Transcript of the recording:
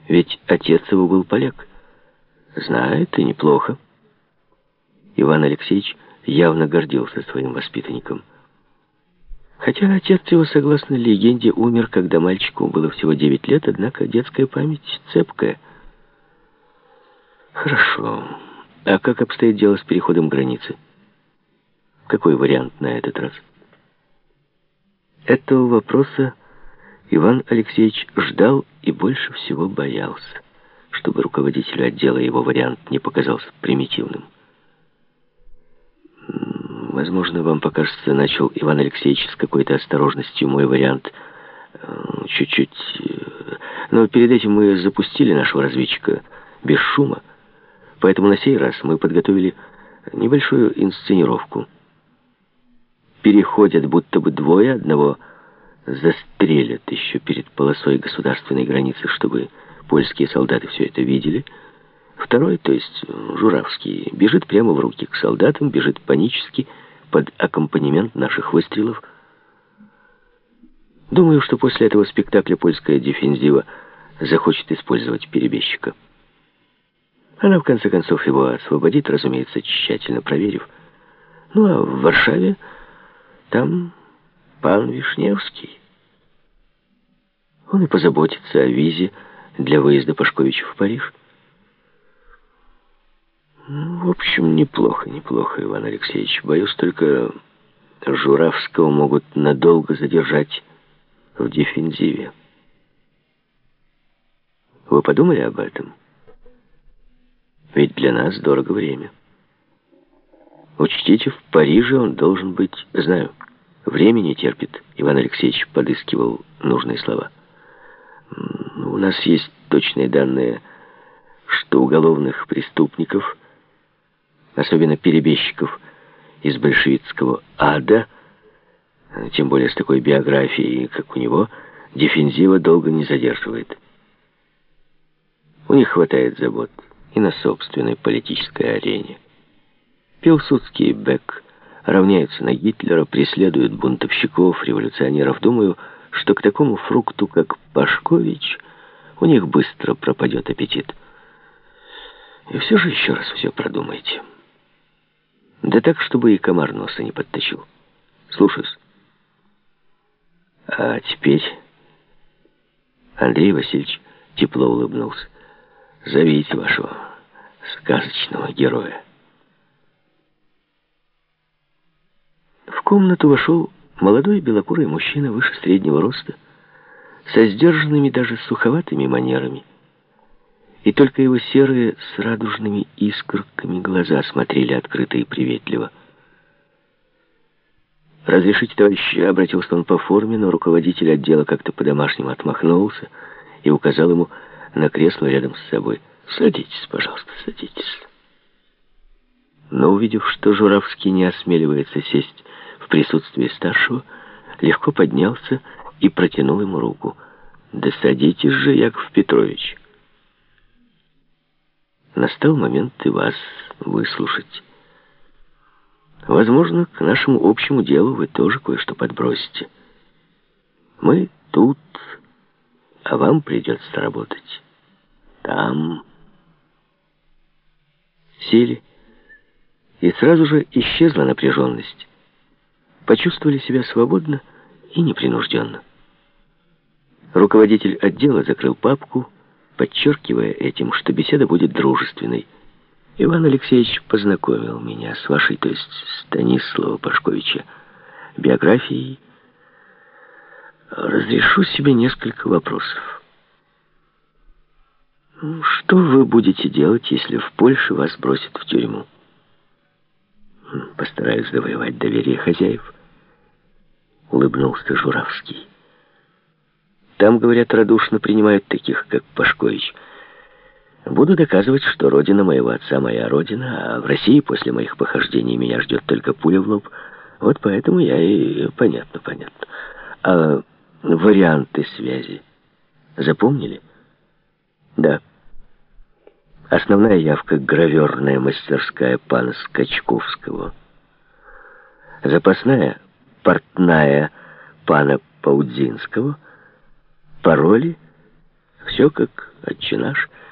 Ведь отец его был поляк. Знает, и неплохо. Иван Алексеевич явно гордился своим воспитанником. Хотя отец его, согласно легенде, умер, когда мальчику было всего 9 лет, однако детская память цепкая. Хорошо. А как обстоит дело с переходом границы? Какой вариант на этот раз? Этого вопроса Иван Алексеевич ждал и больше всего боялся, чтобы руководителю отдела его вариант не показался примитивным. Возможно, вам покажется, начал Иван Алексеевич с какой-то осторожностью, мой вариант чуть-чуть... Но перед этим мы запустили нашего разведчика без шума, поэтому на сей раз мы подготовили небольшую инсценировку. Переходят будто бы двое, одного застрелят еще перед полосой государственной границы, чтобы польские солдаты все это видели. Второй, то есть Журавский, бежит прямо в руки к солдатам, бежит панически под аккомпанемент наших выстрелов. Думаю, что после этого спектакля польская дефензива захочет использовать перебежчика. Она, в конце концов, его освободит, разумеется, тщательно проверив. Ну, а в Варшаве там пан Вишневский. Он и позаботится о визе для выезда Пашковича в Париж. В общем, неплохо, Иван Алексеевич. Боюсь, только Журавского могут надолго задержать в дефензиве. Вы подумали об этом? Ведь для нас дорого время. Учтите, в Париже он должен быть... Знаю, время не терпит. Иван Алексеевич подыскивал нужные слова. У нас есть точные данные, что уголовных преступников, особенно перебежчиков из большевистского ада, тем более с такой биографией, как у него, дефензива долго не задерживает. У них хватает забот и на собственной политической арене. Пилсудский и Бек равняются на Гитлера, преследуют бунтовщиков, революционеров. Думаю, что к такому фрукту, как Пашкович, у них быстро пропадет аппетит. И все же еще раз все продумайте. Да так, чтобы и комар носа не подточил. Слушаюсь. А теперь... Андрей Васильевич тепло улыбнулся. Зовите вашего сказочного героя. В комнату вошел молодой белокурый мужчина выше среднего роста, со сдержанными, даже суховатыми манерами. И только его серые с радужными искорками глаза смотрели открыто и приветливо. «Разрешите, товарищ», — обратился он по форме, но руководитель отдела как-то по-домашнему отмахнулся и указал ему на кресло рядом с собой. «Садитесь, пожалуйста, садитесь». Но, увидев, что Журавский не осмеливается сесть в присутствии старшего, легко поднялся и протянул ему руку. «Да садитесь же, Яков Петрович». Настал момент и вас выслушать. Возможно, к нашему общему делу вы тоже кое-что подбросите. Мы тут, а вам придется работать там. Сели, и сразу же исчезла напряженность. Почувствовали себя свободно и непринужденно. Руководитель отдела закрыл папку, подчеркивая этим, что беседа будет дружественной. Иван Алексеевич познакомил меня с вашей, то есть Станислава Пашковича, биографией. Разрешу себе несколько вопросов. Что вы будете делать, если в Польше вас бросят в тюрьму? Постараюсь завоевать доверие хозяев. Улыбнулся Журавский. Там, говорят, радушно принимают таких, как Пашкович. Буду доказывать, что родина моего отца моя родина, а в России после моих похождений меня ждет только пуля в лоб. Вот поэтому я и... Понятно. А варианты связи запомнили? Да. Основная явка — граверная мастерская пана Скачковского. Запасная — портная пана Паудзинского. Пароли — все как «Отче наш»,